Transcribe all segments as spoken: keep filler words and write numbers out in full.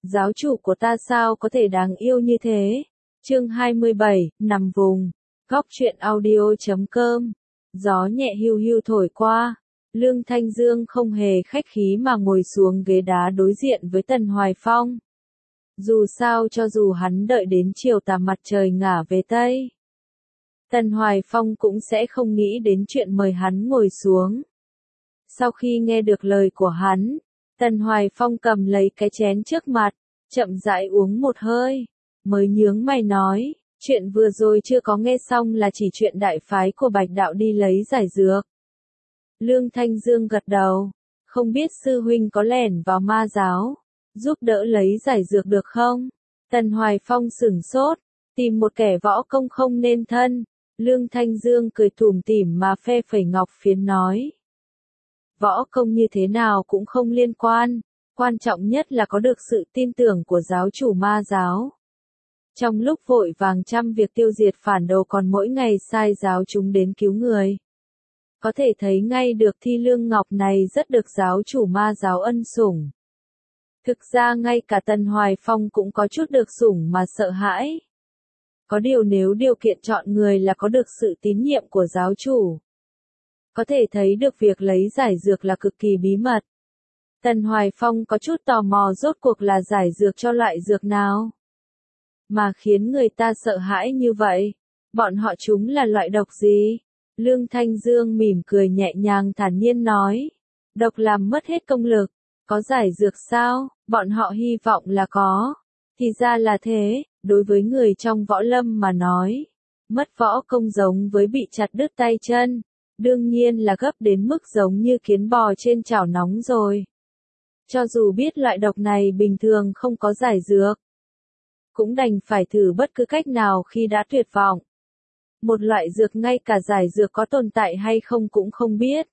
Giáo chủ của ta sao có thể đáng yêu như thế? Chương hai mươi bảy, nằm vùng. Góc truyện audio chấm com. Gió nhẹ hiu hiu thổi qua. Lương Thanh Dương không hề khách khí mà ngồi xuống ghế đá đối diện với Tần Hoài Phong. Dù sao cho dù hắn đợi đến chiều tà mặt trời ngả về Tây, Tần Hoài Phong cũng sẽ không nghĩ đến chuyện mời hắn ngồi xuống. Sau khi nghe được lời của hắn, Tần Hoài Phong cầm lấy cái chén trước mặt, chậm rãi uống một hơi, mới nhướng mày nói, chuyện vừa rồi chưa có nghe xong là chỉ chuyện đại phái của Bạch Đạo đi lấy giải dược. Lương Thanh Dương gật đầu, không biết sư huynh có lẻn vào ma giáo, giúp đỡ lấy giải dược được không? Tần Hoài Phong sửng sốt, tìm một kẻ võ công không nên thân. Lương Thanh Dương cười tủm tỉm mà phe phẩy ngọc phiến nói. Võ công như thế nào cũng không liên quan, quan trọng nhất là có được sự tin tưởng của giáo chủ ma giáo. Trong lúc vội vàng trăm việc tiêu diệt phản đồ còn mỗi ngày sai giáo chúng đến cứu người. Có thể thấy ngay được Thi Lương Ngọc này rất được giáo chủ ma giáo ân sủng. Thực ra ngay cả Tần Hoài Phong cũng có chút được sủng mà sợ hãi. Có điều nếu điều kiện chọn người là có được sự tín nhiệm của giáo chủ, có thể thấy được việc lấy giải dược là cực kỳ bí mật. Tần Hoài Phong có chút tò mò rốt cuộc là giải dược cho loại dược nào mà khiến người ta sợ hãi như vậy. Bọn họ chúng là loại độc gì? Lương Thanh Dương mỉm cười nhẹ nhàng thản nhiên nói. Độc làm mất hết công lực. Có giải dược sao? Bọn họ hy vọng là có. Thì ra là thế, đối với người trong võ lâm mà nói. Mất võ công giống với bị chặt đứt tay chân. Đương nhiên là gấp đến mức giống như kiến bò trên chảo nóng rồi. Cho dù biết loại độc này bình thường không có giải dược, cũng đành phải thử bất cứ cách nào khi đã tuyệt vọng. Một loại dược ngay cả giải dược có tồn tại hay không cũng không biết.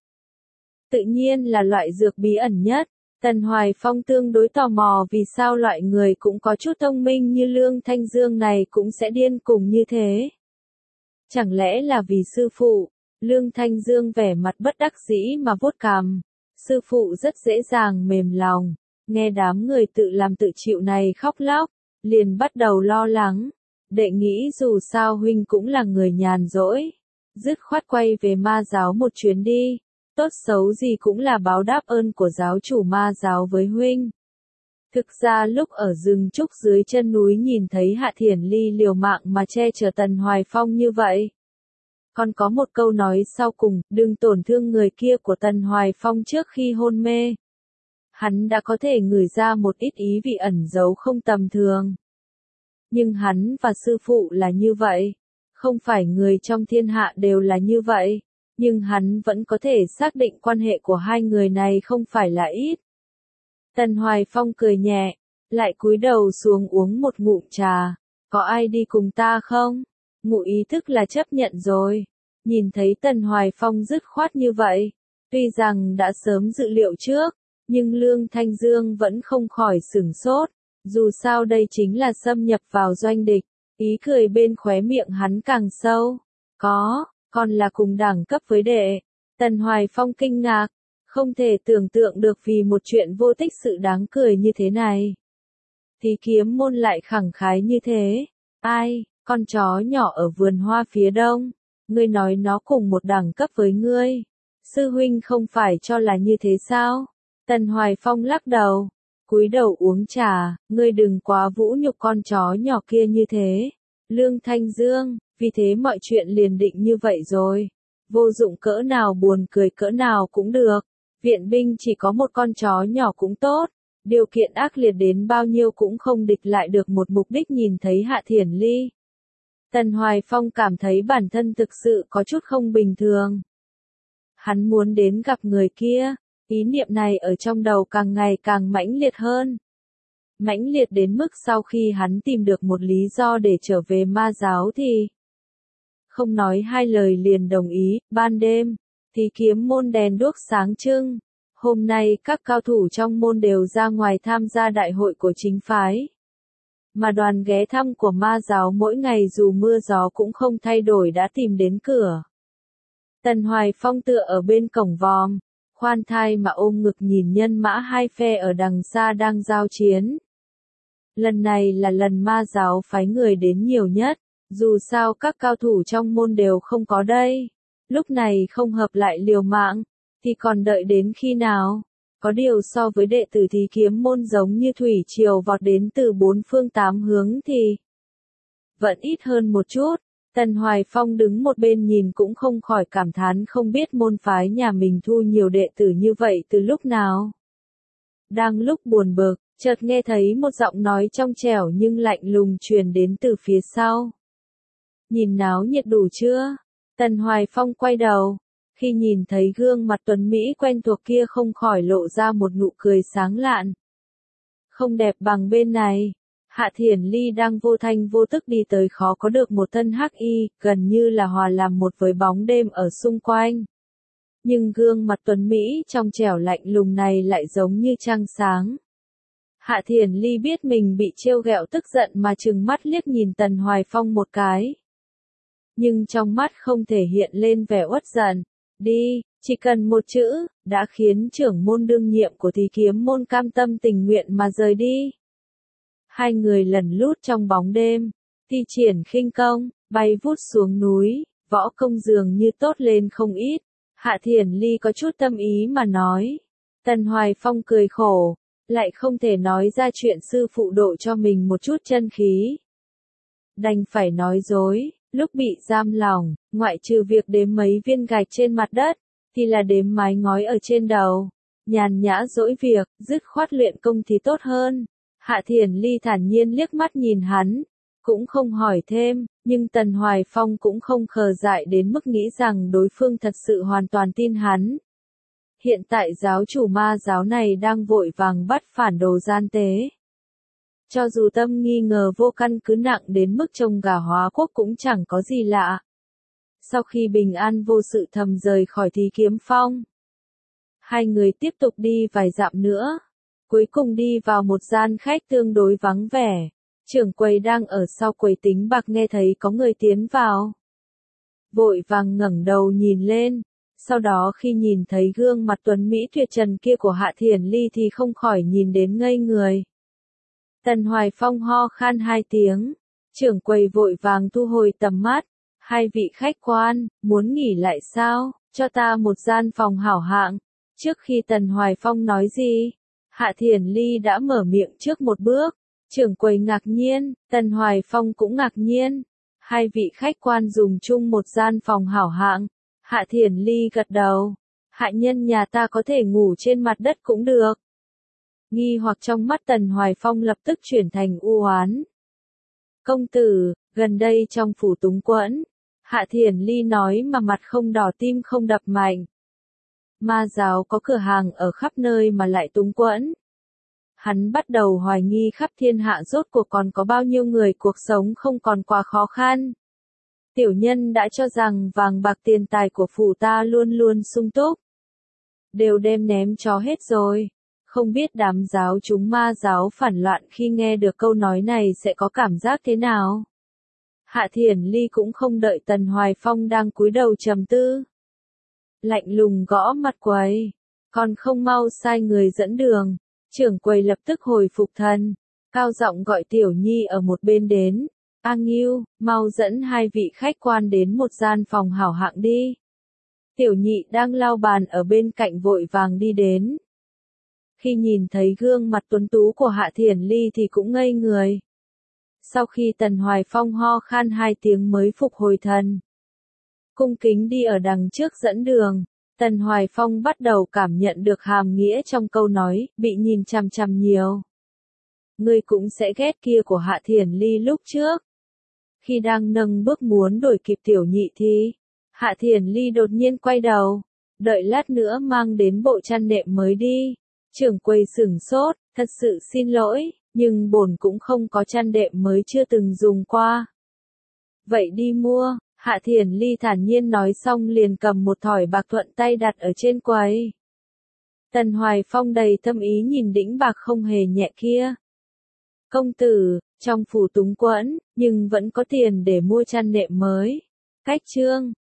Tự nhiên là loại dược bí ẩn nhất. Tần Hoài Phong tương đối tò mò vì sao loại người cũng có chút thông minh như Lương Thanh Dương này cũng sẽ điên cùng như thế. Chẳng lẽ là vì sư phụ? Lương Thanh Dương vẻ mặt bất đắc dĩ mà vuốt cằm. Sư phụ rất dễ dàng mềm lòng. Nghe đám người tự làm tự chịu này khóc lóc, liền bắt đầu lo lắng. Đệ nghĩ dù sao huynh cũng là người nhàn rỗi, dứt khoát quay về ma giáo một chuyến đi. Tốt xấu gì cũng là báo đáp ơn của giáo chủ ma giáo với huynh. Thực ra lúc ở rừng trúc dưới chân núi nhìn thấy Hạ Thiển Ly liều mạng mà che chở Tần Hoài Phong như vậy. Còn có một câu nói sau cùng, đừng tổn thương người kia của Tần Hoài Phong trước khi hôn mê. Hắn đã có thể ngửi ra một ít ý vị ẩn giấu không tầm thường. Nhưng hắn và sư phụ là như vậy. Không phải người trong thiên hạ đều là như vậy. Nhưng hắn vẫn có thể xác định quan hệ của hai người này không phải là ít. Tần Hoài Phong cười nhẹ, lại cúi đầu xuống uống một ngụm trà. Có ai đi cùng ta không? Ngụ ý thức là chấp nhận rồi. Nhìn thấy Tần Hoài Phong dứt khoát như vậy, tuy rằng đã sớm dự liệu trước, nhưng Lương Thanh Dương vẫn không khỏi sửng sốt. Dù sao đây chính là xâm nhập vào doanh địch. Ý cười bên khóe miệng hắn càng sâu. Có. Còn là cùng đẳng cấp với đệ. Tần Hoài Phong kinh ngạc, không thể tưởng tượng được vì một chuyện vô tích sự đáng cười như thế này. Thì kiếm môn lại khẳng khái như thế. Ai, con chó nhỏ ở vườn hoa phía đông, ngươi nói nó cùng một đẳng cấp với ngươi. Sư huynh không phải cho là như thế sao? Tần Hoài Phong lắc đầu, cúi đầu uống trà, ngươi đừng quá vũ nhục con chó nhỏ kia như thế. Lương Thanh Dương. Vì thế mọi chuyện liền định như vậy rồi. Vô dụng cỡ nào buồn cười cỡ nào cũng được. Viện binh chỉ có một con chó nhỏ cũng tốt. Điều kiện ác liệt đến bao nhiêu cũng không địch lại được một mục đích nhìn thấy Hạ Thiển Ly. Tần Hoài Phong cảm thấy bản thân thực sự có chút không bình thường. Hắn muốn đến gặp người kia. Ý niệm này ở trong đầu càng ngày càng mãnh liệt hơn. Mãnh liệt đến mức sau khi hắn tìm được một lý do để trở về ma giáo thì không nói hai lời liền đồng ý. Ban đêm, thì kiếm môn đèn đuốc sáng trưng. Hôm nay các cao thủ trong môn đều ra ngoài tham gia đại hội của chính phái. Mà đoàn ghé thăm của ma giáo mỗi ngày dù mưa gió cũng không thay đổi đã tìm đến cửa. Tần Hoài Phong tựa ở bên cổng vòm, khoan thai mà ôm ngực nhìn nhân mã hai phe ở đằng xa đang giao chiến. Lần này là lần ma giáo phái người đến nhiều nhất, dù sao các cao thủ trong môn đều không có đây. Lúc này không hợp lại liều mạng, thì còn đợi đến khi nào? Có điều so với đệ tử thì kiếm môn giống như thủy triều vọt đến từ bốn phương tám hướng thì vẫn ít hơn một chút. Tần Hoài Phong đứng một bên nhìn cũng không khỏi cảm thán không biết môn phái nhà mình thu nhiều đệ tử như vậy từ lúc nào. Đang lúc buồn bực, chợt nghe thấy một giọng nói trong trẻo nhưng lạnh lùng truyền đến từ phía sau. Nhìn náo nhiệt đủ chưa? Tần Hoài Phong quay đầu, khi nhìn thấy gương mặt tuấn Mỹ quen thuộc kia không khỏi lộ ra một nụ cười sáng lạn. Không đẹp bằng bên này. Hạ Thiển Ly đang vô thanh vô tức đi tới khó có được một thân hắc y, gần như là hòa làm một với bóng đêm ở xung quanh. Nhưng gương mặt tuấn Mỹ trong trẻo lạnh lùng này lại giống như trăng sáng. Hạ Thiển Ly biết mình bị trêu ghẹo tức giận mà trừng mắt liếc nhìn Tần Hoài Phong một cái. Nhưng trong mắt không thể hiện lên vẻ uất giận. Đi, chỉ cần một chữ, đã khiến trưởng môn đương nhiệm của Thí Kiếm môn cam tâm tình nguyện mà rời đi. Hai người lẩn lút trong bóng đêm, thi triển khinh công, bay vút xuống núi, võ công dường như tốt lên không ít. Hạ Thiển Ly có chút tâm ý mà nói. Tần Hoài Phong cười khổ, lại không thể nói ra chuyện sư phụ độ cho mình một chút chân khí. Đành phải nói dối, lúc bị giam lỏng, ngoại trừ việc đếm mấy viên gạch trên mặt đất, thì là đếm mái ngói ở trên đầu. Nhàn nhã dỗi việc, dứt khoát luyện công thì tốt hơn. Hạ Thiển Ly thản nhiên liếc mắt nhìn hắn, cũng không hỏi thêm, nhưng Tần Hoài Phong cũng không khờ dại đến mức nghĩ rằng đối phương thật sự hoàn toàn tin hắn. Hiện tại giáo chủ ma giáo này đang vội vàng bắt phản đồ gian tế. Cho dù tâm nghi ngờ vô căn cứ nặng đến mức trông gà hóa quốc cũng chẳng có gì lạ. Sau khi bình an vô sự thầm rời khỏi Thí Kiếm Phong, hai người tiếp tục đi vài dặm nữa. Cuối cùng đi vào một gian khách tương đối vắng vẻ. Trưởng quầy đang ở sau quầy tính bạc nghe thấy có người tiến vào. Vội vàng ngẩng đầu nhìn lên. Sau đó khi nhìn thấy gương mặt tuấn Mỹ tuyệt trần kia của Hạ Thiển Ly thì không khỏi nhìn đến ngây người. Tần Hoài Phong ho khan hai tiếng. Trưởng quầy vội vàng thu hồi tầm mắt. Hai vị khách quan, muốn nghỉ lại sao? Cho ta một gian phòng hảo hạng. Trước khi Tần Hoài Phong nói gì, Hạ Thiển Ly đã mở miệng trước một bước. Trưởng quầy ngạc nhiên, Tần Hoài Phong cũng ngạc nhiên. Hai vị khách quan dùng chung một gian phòng hảo hạng. Hạ Thiển Ly gật đầu. Hạ nhân nhà ta có thể ngủ trên mặt đất cũng được. Nghi hoặc trong mắt Tần Hoài Phong lập tức chuyển thành u oán. Công tử, gần đây trong phủ túng quẫn. Hạ Thiển Ly nói mà mặt không đỏ tim không đập mạnh. Ma giáo có cửa hàng ở khắp nơi mà lại túng quẫn. Hắn bắt đầu hoài nghi khắp thiên hạ rốt cuộc còn có bao nhiêu người cuộc sống không còn quá khó khăn. Tiểu nhân đã cho rằng vàng bạc tiền tài của phủ ta luôn luôn sung túc. Đều đem ném cho hết rồi. Không biết đám giáo chúng ma giáo phản loạn khi nghe được câu nói này sẽ có cảm giác thế nào? Hạ Thiển Ly cũng không đợi Tần Hoài Phong đang cúi đầu trầm tư. Lạnh lùng gõ mặt quầy. Còn không mau sai người dẫn đường. Trưởng quầy lập tức hồi phục thần. Cao giọng gọi Tiểu Nhi ở một bên đến. A Ngưu, mau dẫn hai vị khách quan đến một gian phòng hảo hạng đi. Tiểu Nhị đang lau bàn ở bên cạnh vội vàng đi đến. Khi nhìn thấy gương mặt tuấn tú của Hạ Thiển Ly thì cũng ngây người. Sau khi Tần Hoài Phong ho khan hai tiếng mới phục hồi thần. Cung kính đi ở đằng trước dẫn đường. Tần Hoài Phong bắt đầu cảm nhận được hàm nghĩa trong câu nói, bị nhìn chằm chằm nhiều. Ngươi cũng sẽ ghét kia của Hạ Thiển Ly lúc trước. Khi đang nâng bước muốn đuổi kịp Tiểu Nhị thì, Hạ Thiển Ly đột nhiên quay đầu, đợi lát nữa mang đến bộ chăn nệm mới đi. Trưởng quầy sửng sốt, thật sự xin lỗi, nhưng bổn cũng không có chăn đệm mới chưa từng dùng qua. Vậy đi mua. Hạ Thiển Ly thản nhiên nói xong liền cầm một thỏi bạc thuận tay đặt ở trên quầy. Tần Hoài Phong đầy thâm ý nhìn đĩnh bạc không hề nhẹ kia. Công tử, trong phủ túng quẫn, nhưng vẫn có tiền để mua chăn nệm mới. Cách chương